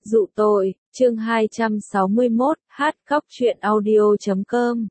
Dụ tội, chương 261, hát khóc truyện audio.com.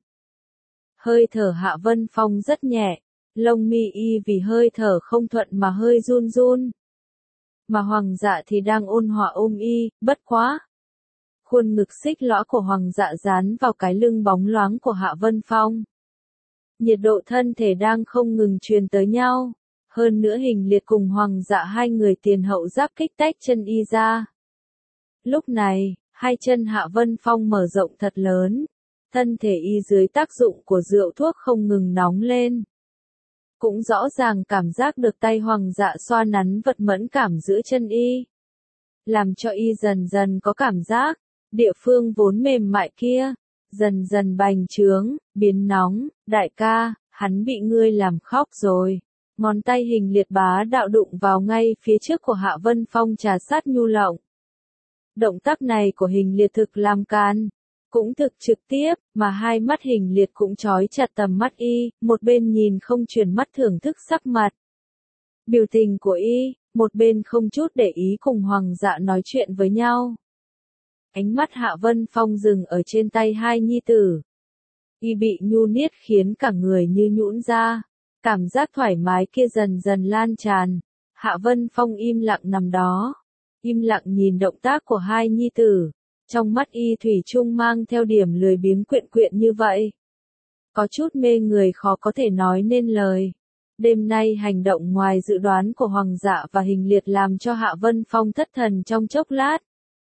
Hơi thở Hạ Vân Phong rất nhẹ, lông mi y vì hơi thở không thuận mà hơi run run. Mà Hoàng Dạ thì đang ôn hòa ôm y, bất quá. Khuôn ngực xích lõa của Hoàng Dạ dán vào cái lưng bóng loáng của Hạ Vân Phong. Nhiệt độ thân thể đang không ngừng truyền tới nhau. Hơn nữa Hình Liệt cùng Hoàng Dạ hai người tiền hậu giáp kích tách chân y ra. Lúc này, hai chân Hạ Vân Phong mở rộng thật lớn. Thân thể y dưới tác dụng của rượu thuốc không ngừng nóng lên. Cũng rõ ràng cảm giác được tay Hoàng Dạ xoa nắn vật mẫn cảm giữa chân y. Làm cho y dần dần có cảm giác, địa phương vốn mềm mại kia, dần dần bành trướng, biến nóng. Đại ca, hắn bị ngươi làm khóc rồi. Ngón tay Hình Liệt bá đạo đụng vào ngay phía trước của Hạ Vân Phong trà sát nhu lộng. Động tác này của Hình Liệt thực làm can, cũng thực trực tiếp, mà hai mắt Hình Liệt cũng trói chặt tầm mắt y, một bên nhìn không chuyển mắt thưởng thức sắc mặt. Biểu tình của y, một bên không chút để ý cùng Hoàng Dạ nói chuyện với nhau. Ánh mắt Hạ Vân Phong dừng ở trên tay hai nhi tử. Y bị nhu niết khiến cả người như nhũn ra. Cảm giác thoải mái kia dần dần lan tràn. Hạ Vân Phong im lặng nằm đó. Im lặng nhìn động tác của hai nhi tử. Trong mắt y thủy chung mang theo điểm lười biếng quyện quyện như vậy. Có chút mê người khó có thể nói nên lời. Đêm nay hành động ngoài dự đoán của Hoàng Dạ và Hình Liệt làm cho Hạ Vân Phong thất thần trong chốc lát.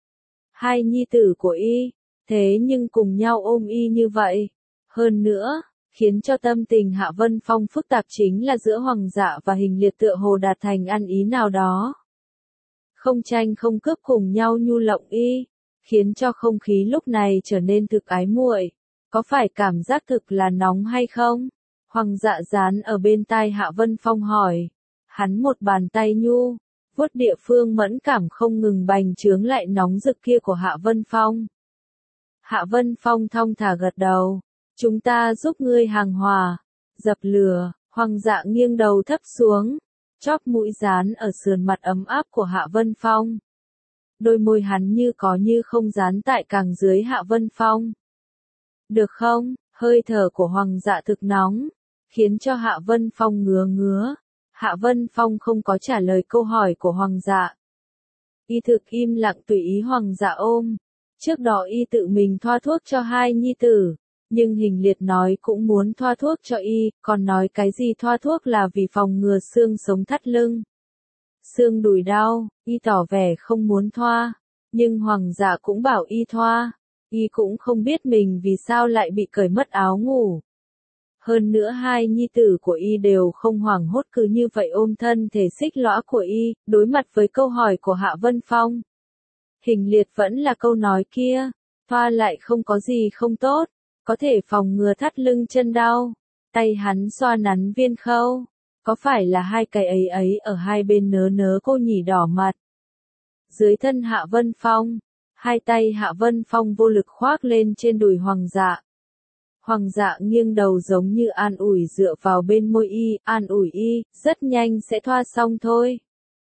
Hai nhi tử của y, thế nhưng cùng nhau ôm y như vậy. Hơn nữa, khiến cho tâm tình Hạ Vân Phong phức tạp chính là giữa Hoàng Dạ và Hình Liệt tựa hồ đạt thành ăn ý nào đó. Không tranh không cướp cùng nhau nhu lộng y, khiến cho không khí lúc này trở nên thực ái muội. Có phải cảm giác thực là nóng hay không? Hoàng Dạ dán ở bên tai Hạ Vân Phong hỏi. Hắn một bàn tay nhu, vuốt địa phương mẫn cảm không ngừng bành trướng lại nóng rực kia của Hạ Vân Phong. Hạ Vân Phong thong thả gật đầu. Chúng ta giúp ngươi hàng hòa, dập lửa. Hoàng Dạ nghiêng đầu thấp xuống, chóp mũi dán ở sườn mặt ấm áp của Hạ Vân Phong. Đôi môi hắn như có như không dán tại càng dưới Hạ Vân Phong. Được không? Hơi thở của Hoàng Dạ thực nóng, khiến cho Hạ Vân Phong ngứa ngứa. Hạ Vân Phong không có trả lời câu hỏi của Hoàng Dạ. Y thực im lặng tùy ý Hoàng Dạ ôm. Trước đó y tự mình thoa thuốc cho hai nhi tử. Nhưng Hình Liệt nói cũng muốn thoa thuốc cho y, còn nói cái gì thoa thuốc là vì phòng ngừa xương sống thắt lưng. Xương đùi đau, y tỏ vẻ không muốn thoa. Nhưng Hoàng Dạ cũng bảo y thoa. Y cũng không biết mình vì sao lại bị cởi mất áo ngủ. Hơn nữa hai nhi tử của y đều không hoảng hốt cứ như vậy ôm thân thể xích lõa của y, đối mặt với câu hỏi của Hạ Vân Phong. Hình Liệt vẫn là câu nói kia, thoa lại không có gì không tốt, có thể phòng ngừa thắt lưng chân đau. Tay hắn xoa nắn viên khâu, có phải là hai cái ấy ở hai bên nớ nớ cô nhỉ đỏ mặt. Dưới thân Hạ Vân Phong, hai tay Hạ Vân Phong vô lực khoác lên trên đùi Hoàng Dạ. Hoàng Dạ nghiêng đầu giống như an ủi dựa vào bên môi y, an ủi y, rất nhanh sẽ thoa xong thôi.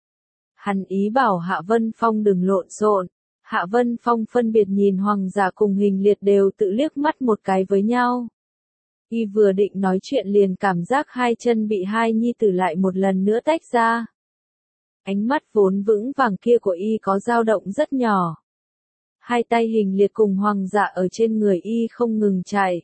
Hắn ý bảo Hạ Vân Phong đừng lộn xộn. Hạ Vân Phong phân biệt nhìn Hoàng Dạ cùng Hình Liệt đều tự liếc mắt một cái với nhau. Y vừa định nói chuyện liền cảm giác hai chân bị hai nhi tử lại một lần nữa tách ra. Ánh mắt vốn vững vàng kia của y có dao động rất nhỏ. Hai tay Hình Liệt cùng Hoàng Dạ ở trên người y không ngừng chạy.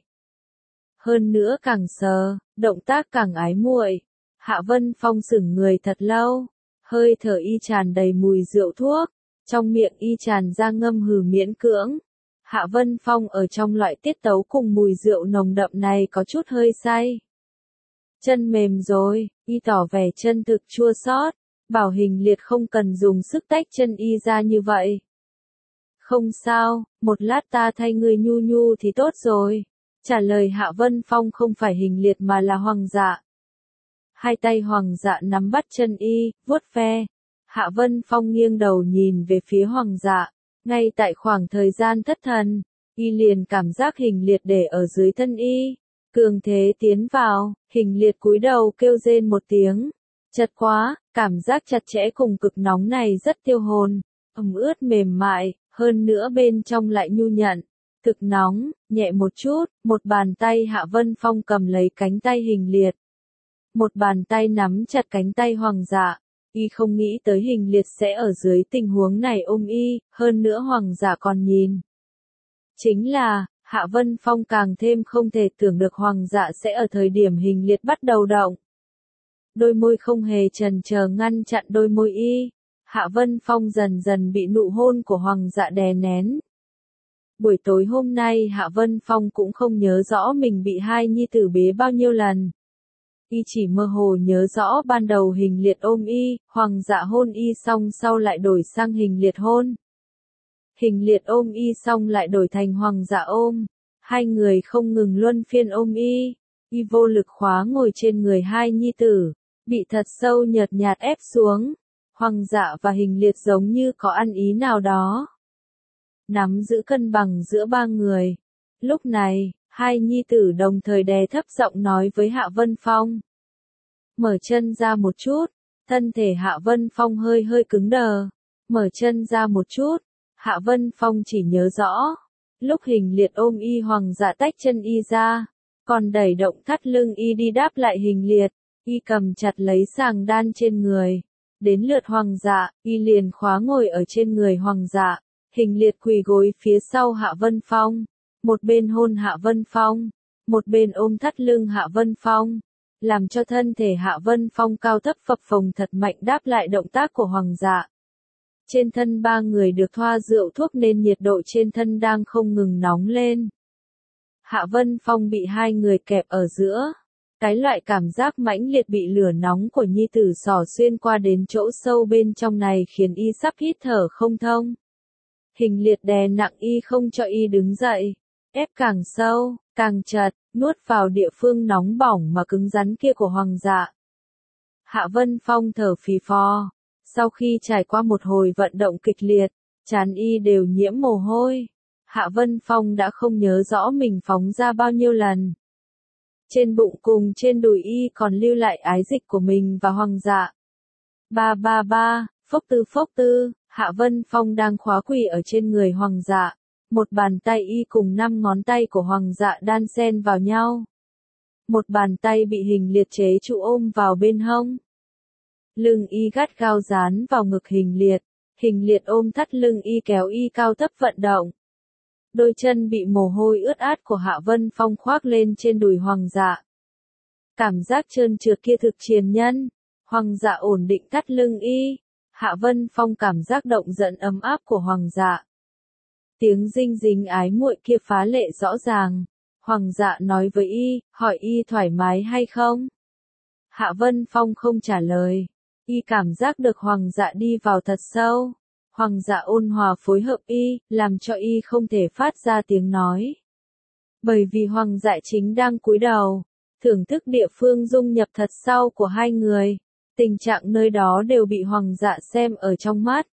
Hơn nữa càng sờ, động tác càng ái muội. Hạ Vân Phong sững người thật lâu, hơi thở y tràn đầy mùi rượu thuốc, trong miệng y tràn ra ngâm hừ miễn cưỡng. Hạ Vân Phong ở trong loại tiết tấu cùng mùi rượu nồng đậm này có chút hơi say. Chân mềm rồi, y tỏ vẻ chân thực chua xót, bảo Hình Liệt không cần dùng sức tách chân y ra như vậy. Không sao, một lát ta thay người nhu nhu thì tốt rồi. Trả lời Hạ Vân Phong không phải Hình Liệt mà là Hoàng Dạ. Hai tay Hoàng Dạ nắm bắt chân y, vuốt ve. Hạ Vân Phong nghiêng đầu nhìn về phía Hoàng Dạ. Ngay tại khoảng thời gian thất thần, y liền cảm giác Hình Liệt để ở dưới thân y. Cường thế tiến vào, Hình Liệt cúi đầu kêu rên một tiếng. Chật quá, cảm giác chặt chẽ cùng cực nóng này rất tiêu hồn. Ẩm ướt mềm mại, hơn nữa bên trong lại nhu nhận, thực nóng, nhẹ một chút, một bàn tay Hạ Vân Phong cầm lấy cánh tay Hình Liệt. Một bàn tay nắm chặt cánh tay Hoàng Dạ, y không nghĩ tới Hình Liệt sẽ ở dưới tình huống này ôm y, hơn nữa Hoàng Dạ còn nhìn. Chính là, Hạ Vân Phong càng thêm không thể tưởng được Hoàng Dạ sẽ ở thời điểm Hình Liệt bắt đầu động. Đôi môi không hề chần chờ ngăn chặn đôi môi y, Hạ Vân Phong dần dần bị nụ hôn của Hoàng Dạ đè nén. Buổi tối hôm nay Hạ Vân Phong cũng không nhớ rõ mình bị hai nhi tử bế bao nhiêu lần. Y chỉ mơ hồ nhớ rõ ban đầu Hình Liệt ôm y, Hoàng Dạ hôn y xong sau lại đổi sang Hình Liệt hôn. Hình Liệt ôm y xong lại đổi thành Hoàng Dạ ôm. Hai người không ngừng luân phiên ôm y. Y vô lực khóa ngồi trên người hai nhi tử, bị thật sâu nhợt nhạt ép xuống. Hoàng Dạ và Hình Liệt giống như có ăn ý nào đó. Nắm giữ cân bằng giữa ba người. Lúc này, hai nhi tử đồng thời đè thấp giọng nói với Hạ Vân Phong. Mở chân ra một chút, thân thể Hạ Vân Phong hơi hơi cứng đờ. Mở chân ra một chút, Hạ Vân Phong chỉ nhớ rõ. Lúc Hình Liệt ôm y Hoàng Dạ tách chân y ra, còn đẩy động thắt lưng y đi đáp lại Hình Liệt, y cầm chặt lấy sàng đan trên người. Đến lượt Hoàng Dạ, y liền khóa ngồi ở trên người Hoàng Dạ. Hình Liệt quỳ gối phía sau Hạ Vân Phong, một bên hôn Hạ Vân Phong, một bên ôm thắt lưng Hạ Vân Phong, làm cho thân thể Hạ Vân Phong cao thấp phập phồng thật mạnh đáp lại động tác của Hoàng Dạ. Trên thân ba người được thoa rượu thuốc nên nhiệt độ trên thân đang không ngừng nóng lên. Hạ Vân Phong bị hai người kẹp ở giữa. Cái loại cảm giác mãnh liệt bị lửa nóng của nhi tử xỏ xuyên qua đến chỗ sâu bên trong này khiến y sắp hít thở không thông. Hình Liệt đè nặng y không cho y đứng dậy, ép càng sâu, càng chặt, nuốt vào địa phương nóng bỏng mà cứng rắn kia của Hoàng Dạ. Hạ Vân Phong thở phì phò, sau khi trải qua một hồi vận động kịch liệt, trán y đều nhiễm mồ hôi. Hạ Vân Phong đã không nhớ rõ mình phóng ra bao nhiêu lần. Trên bụng cùng trên đùi y còn lưu lại ái dịch của mình và Hoàng Dạ. Ba, phốc tư, Hạ Vân Phong đang khóa quỳ ở trên người Hoàng Dạ. Một bàn tay y cùng 5 ngón tay của Hoàng Dạ đan xen vào nhau. Một bàn tay bị Hình Liệt chế trụ ôm vào bên hông. Lưng y gắt gao dán vào ngực Hình Liệt. Hình Liệt ôm thắt lưng y kéo y cao thấp vận động. Đôi chân bị mồ hôi ướt át của Hạ Vân Phong khoác lên trên đùi Hoàng Dạ. Cảm giác trơn trượt kia thực triền nhân. Hoàng Dạ ổn định thắt lưng y. Hạ Vân Phong cảm giác động giận ấm áp của Hoàng Dạ. Tiếng dinh dính ái muội kia phá lệ rõ ràng. Hoàng Dạ nói với y, hỏi y thoải mái hay không? Hạ Vân Phong không trả lời. Y cảm giác được Hoàng Dạ đi vào thật sâu. Hoàng Dạ ôn hòa phối hợp y, làm cho y không thể phát ra tiếng nói. Bởi vì Hoàng Dạ chính đang cúi đầu, thưởng thức địa phương dung nhập thật sâu của hai người. Tình trạng nơi đó đều bị Hoàng Dạ xem ở trong mắt.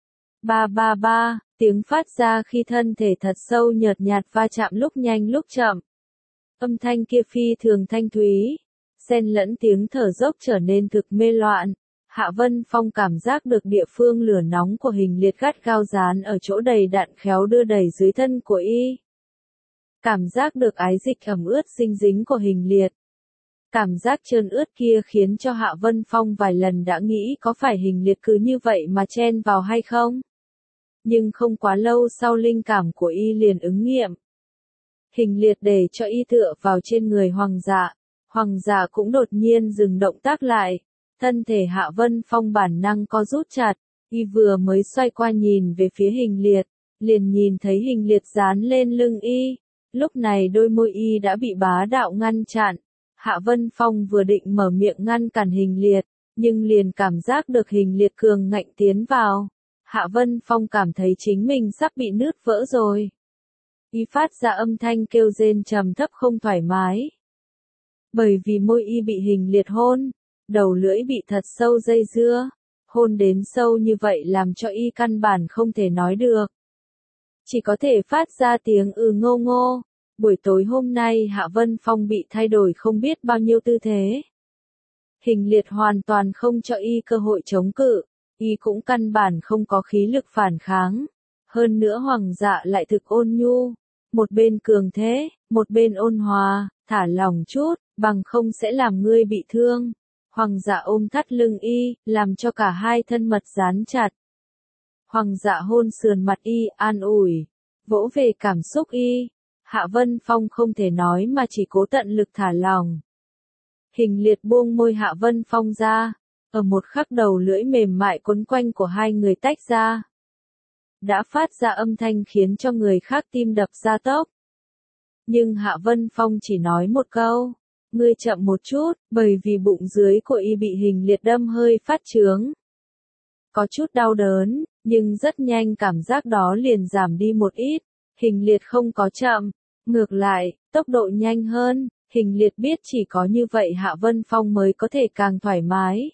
Ba, tiếng phát ra khi thân thể thật sâu nhợt nhạt va chạm lúc nhanh lúc chậm. Âm thanh kia phi thường thanh thúy, xen lẫn tiếng thở dốc trở nên thực mê loạn. Hạ Vân Phong cảm giác được địa phương lửa nóng của Hình Liệt gắt gao dán ở chỗ đầy đặn khéo đưa đẩy dưới thân của y. Cảm giác được ái dịch ẩm ướt dinh dính của Hình Liệt. Cảm giác trơn ướt kia khiến cho Hạ Vân Phong vài lần đã nghĩ có phải Hình Liệt cứ như vậy mà chen vào hay không. Nhưng không quá lâu sau linh cảm của y liền ứng nghiệm. Hình Liệt để cho y tựa vào trên người Hoàng Dạ. Hoàng Dạ cũng đột nhiên dừng động tác lại. Thân thể Hạ Vân Phong bản năng co rút chặt. Y vừa mới xoay qua nhìn về phía Hình Liệt, liền nhìn thấy Hình Liệt dán lên lưng y. Lúc này đôi môi y đã bị bá đạo ngăn chặn. Hạ Vân Phong vừa định mở miệng ngăn cản Hình Liệt, nhưng liền cảm giác được Hình Liệt cường ngạnh tiến vào. Hạ Vân Phong cảm thấy chính mình sắp bị nứt vỡ rồi. Y phát ra âm thanh kêu rên trầm thấp không thoải mái. Bởi vì môi y bị Hình Liệt hôn, đầu lưỡi bị thật sâu dây dưa, hôn đến sâu như vậy làm cho y căn bản không thể nói được. Chỉ có thể phát ra tiếng ngô ngô. Buổi tối hôm nay Hạ Vân Phong bị thay đổi không biết bao nhiêu tư thế. Hình Liệt hoàn toàn không cho y cơ hội chống cự, y cũng căn bản không có khí lực phản kháng. Hơn nữa Hoàng dạ lại thực ôn nhu, một bên cường thế, một bên ôn hòa, thả lòng chút, bằng không sẽ làm ngươi bị thương. Hoàng dạ ôm thắt lưng y, làm cho cả hai thân mật dán chặt. Hoàng dạ hôn sườn mặt y, an ủi, vỗ về cảm xúc y. Hạ Vân Phong không thể nói mà chỉ cố tận lực thả lòng. Hình liệt buông môi Hạ Vân Phong ra, ở một khắc đầu lưỡi mềm mại quấn quanh của hai người tách ra. Đã phát ra âm thanh khiến cho người khác tim đập ra tốc. Nhưng Hạ Vân Phong chỉ nói một câu, ngươi chậm một chút, bởi vì bụng dưới của y bị hình liệt đâm hơi phát trướng. Có chút đau đớn, nhưng rất nhanh cảm giác đó liền giảm đi một ít, hình liệt không có chậm, ngược lại, tốc độ nhanh hơn, hình liệt biết chỉ có như vậy Hạ Vân Phong mới có thể càng thoải mái.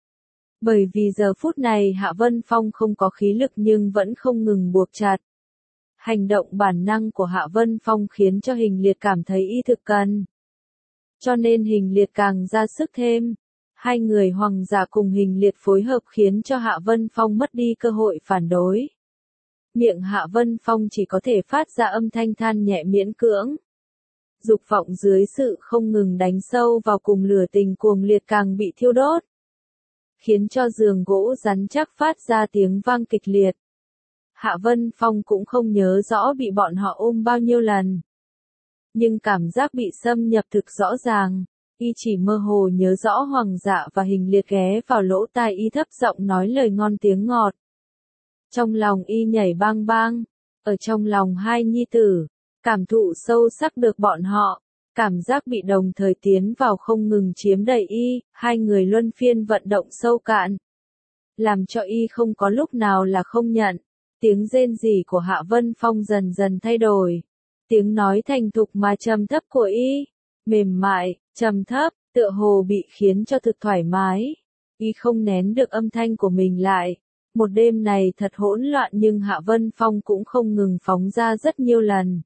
Bởi vì giờ phút này Hạ Vân Phong không có khí lực nhưng vẫn không ngừng buộc chặt. Hành động bản năng của Hạ Vân Phong khiến cho hình liệt cảm thấy y thực cần. Cho nên hình liệt càng ra sức thêm. Hai người Hoàng giả cùng hình liệt phối hợp khiến cho Hạ Vân Phong mất đi cơ hội phản đối. Miệng Hạ Vân Phong chỉ có thể phát ra âm thanh than nhẹ miễn cưỡng. Dục vọng dưới sự không ngừng đánh sâu vào cùng lửa tình cuồng liệt càng bị thiêu đốt. Khiến cho giường gỗ rắn chắc phát ra tiếng vang kịch liệt. Hạ Vân Phong cũng không nhớ rõ bị bọn họ ôm bao nhiêu lần. Nhưng cảm giác bị xâm nhập thực rõ ràng, y chỉ mơ hồ nhớ rõ Hoàng dạ và hình liệt ghé vào lỗ tai y thấp giọng nói lời ngon tiếng ngọt. Trong lòng y nhảy bang bang, ở trong lòng hai nhi tử, cảm thụ sâu sắc được bọn họ, cảm giác bị đồng thời tiến vào không ngừng chiếm đầy y, hai người luân phiên vận động sâu cạn. Làm cho y không có lúc nào là không nhận, tiếng rên rỉ của Hạ Vân Phong dần dần thay đổi. Tiếng nói thành thục mà trầm thấp của y, mềm mại, trầm thấp, tựa hồ bị khiến cho thực thoải mái. Y không nén được âm thanh của mình lại. Một đêm này thật hỗn loạn nhưng Hạ Vân Phong cũng không ngừng phóng ra rất nhiều lần.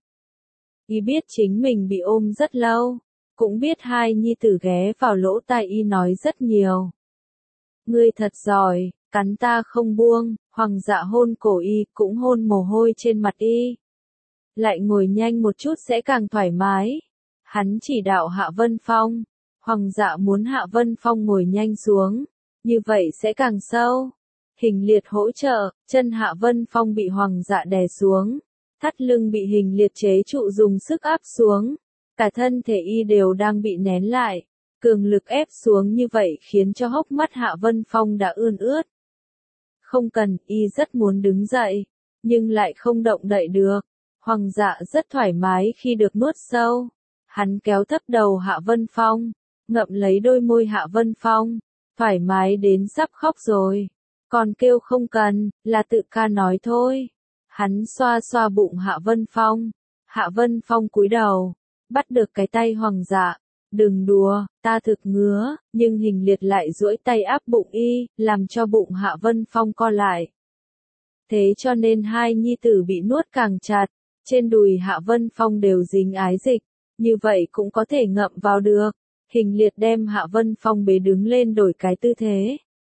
Y biết chính mình bị ôm rất lâu, cũng biết hai nhi tử ghé vào lỗ tai y nói rất nhiều. Ngươi thật giỏi, cắn ta không buông, Hoàng dạ hôn cổ y, cũng hôn mồ hôi trên mặt y. Lại ngồi nhanh một chút sẽ càng thoải mái. Hắn chỉ đạo Hạ Vân Phong, Hoàng dạ muốn Hạ Vân Phong ngồi nhanh xuống, như vậy sẽ càng sâu. Hình liệt hỗ trợ, chân Hạ Vân Phong bị Hoàng dạ đè xuống, thắt lưng bị hình liệt chế trụ dùng sức áp xuống, cả thân thể y đều đang bị nén lại, cường lực ép xuống như vậy khiến cho hốc mắt Hạ Vân Phong đã ươn ướt. Không cần, y rất muốn đứng dậy, nhưng lại không động đậy được. Hoàng dạ rất thoải mái khi được nuốt sâu. Hắn kéo thấp đầu Hạ Vân Phong, ngậm lấy đôi môi Hạ Vân Phong, thoải mái đến sắp khóc rồi. Còn kêu không cần, là tự ca nói thôi. Hắn xoa xoa bụng Hạ Vân Phong. Hạ Vân Phong cúi đầu, bắt được cái tay Hoàng dạ. Đừng đùa, ta thực ngứa, nhưng hình liệt lại duỗi tay áp bụng y, làm cho bụng Hạ Vân Phong co lại. Thế cho nên hai nhi tử bị nuốt càng chặt, trên đùi Hạ Vân Phong đều dính ái dịch, như vậy cũng có thể ngậm vào được. Hình liệt đem Hạ Vân Phong bế đứng lên đổi cái tư thế.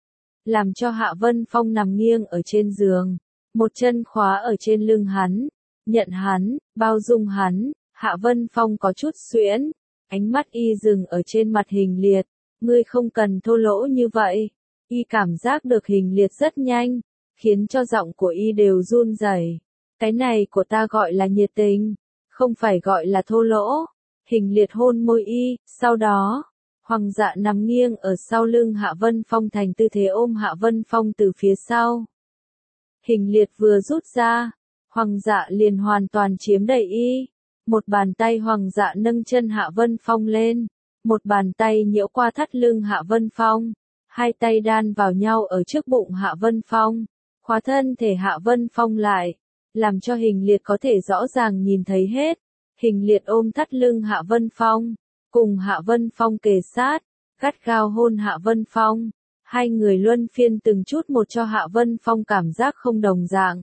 Làm cho Hạ Vân Phong nằm nghiêng ở trên giường, một chân khóa ở trên lưng hắn, nhận hắn, bao dung hắn. Hạ Vân Phong có chút suyễn, ánh mắt y dừng ở trên mặt hình liệt, ngươi không cần thô lỗ như vậy. Y cảm giác được hình liệt rất nhanh, khiến cho giọng của y đều run rẩy. Cái này của ta gọi là nhiệt tình, không phải gọi là thô lỗ. Hình liệt hôn môi y, sau đó, Hoàng dạ nằm nghiêng ở sau lưng Hạ Vân Phong thành tư thế ôm Hạ Vân Phong từ phía sau. Hình liệt vừa rút ra, Hoàng dạ liền hoàn toàn chiếm đầy y. Một bàn tay Hoàng dạ nâng chân Hạ Vân Phong lên, một bàn tay nhiễu qua thắt lưng Hạ Vân Phong, hai tay đan vào nhau ở trước bụng Hạ Vân Phong, khóa thân thể Hạ Vân Phong lại, làm cho hình liệt có thể rõ ràng nhìn thấy hết. Hình liệt ôm thắt lưng Hạ Vân Phong, cùng Hạ Vân Phong kề sát, gắt gao hôn Hạ Vân Phong. Hai người luân phiên từng chút một cho Hạ Vân Phong cảm giác không đồng dạng.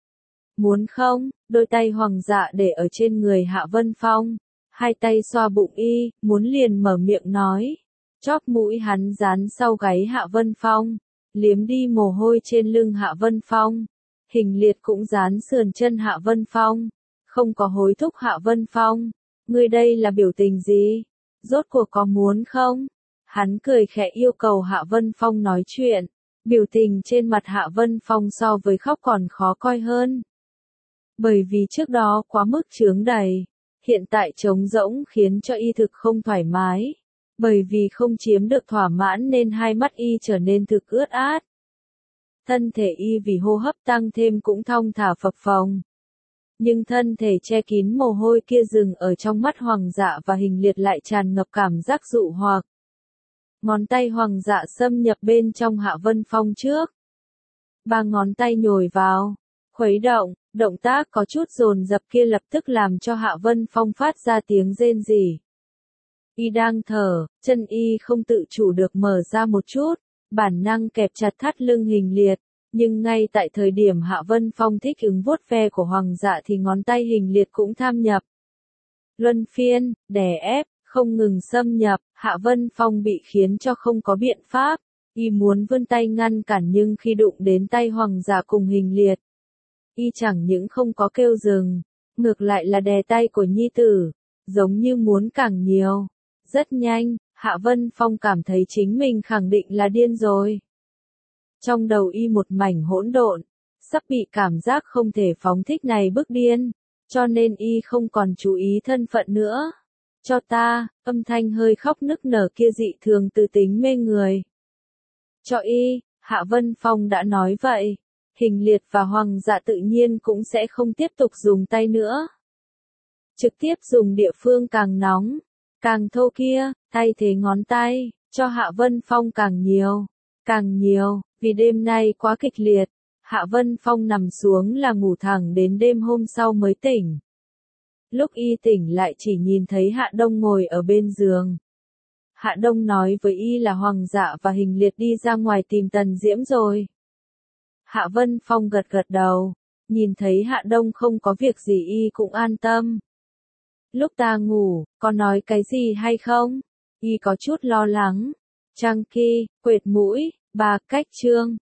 Muốn không, đôi tay Hoàng dạ để ở trên người Hạ Vân Phong, hai tay xoa bụng y, muốn liền mở miệng nói. Chóp mũi hắn dán sau gáy Hạ Vân Phong, liếm đi mồ hôi trên lưng Hạ Vân Phong. Hình liệt cũng dán sườn chân Hạ Vân Phong. Không có hối thúc Hạ Vân Phong. Ngươi đây là biểu tình gì? Rốt cuộc có muốn không? Hắn cười khẽ yêu cầu Hạ Vân Phong nói chuyện. Biểu tình trên mặt Hạ Vân Phong so với khóc còn khó coi hơn. Bởi vì trước đó quá mức chướng đầy. Hiện tại trống rỗng khiến cho y thực không thoải mái. Bởi vì không chiếm được thỏa mãn nên hai mắt y trở nên thực ướt át. Thân thể y vì hô hấp tăng thêm cũng thong thả phập phồng. Nhưng thân thể che kín mồ hôi kia dừng ở trong mắt Hoàng Dạ và Hình Liệt lại tràn ngập cảm giác dụ hoặc. Ngón tay Hoàng Dạ xâm nhập bên trong Hạ Vân Phong trước. Ba ngón tay nhồi vào, khuấy động, động tác có chút dồn dập kia lập tức làm cho Hạ Vân Phong phát ra tiếng rên rỉ. Y đang thở, chân y không tự chủ được mở ra một chút, bản năng kẹp chặt thắt lưng Hình Liệt, nhưng ngay tại thời điểm Hạ Vân Phong thích ứng vuốt ve của Hoàng Dạ thì ngón tay Hình Liệt cũng tham nhập. Luân phiên, đè ép, không ngừng xâm nhập, Hạ Vân Phong bị khiến cho không có biện pháp, y muốn vươn tay ngăn cản nhưng khi đụng đến tay Hoàng Dạ cùng Hình Liệt, y chẳng những không có kêu dừng, ngược lại là đè tay của nhi tử, giống như muốn càng nhiều. Rất nhanh, Hạ Vân Phong cảm thấy chính mình khẳng định là điên rồi. Trong đầu y một mảnh hỗn độn, sắp bị cảm giác không thể phóng thích này bức điên, cho nên y không còn chú ý thân phận nữa. Cho ta, âm thanh hơi khóc nức nở kia dị thường từ tính mê người. Cho y, Hạ Vân Phong đã nói vậy, Hình Liệt và Hoàng Dạ tự nhiên cũng sẽ không tiếp tục dùng tay nữa. Trực tiếp dùng địa phương càng nóng, càng thô kia, thay thế ngón tay, cho Hạ Vân Phong càng nhiều, vì đêm nay quá kịch liệt, Hạ Vân Phong nằm xuống là ngủ thẳng đến đêm hôm sau mới tỉnh. Lúc y tỉnh lại chỉ nhìn thấy Hạ Đông ngồi ở bên giường. Hạ Đông nói với y là Hoàng Dạ và Hình Liệt đi ra ngoài tìm Tần Diễm rồi. Hạ Vân Phong gật gật đầu, nhìn thấy Hạ Đông không có việc gì y cũng an tâm. Lúc ta ngủ, có nói cái gì hay không? Y có chút lo lắng. Trang Kỳ, quệt mũi, 3 cách chương.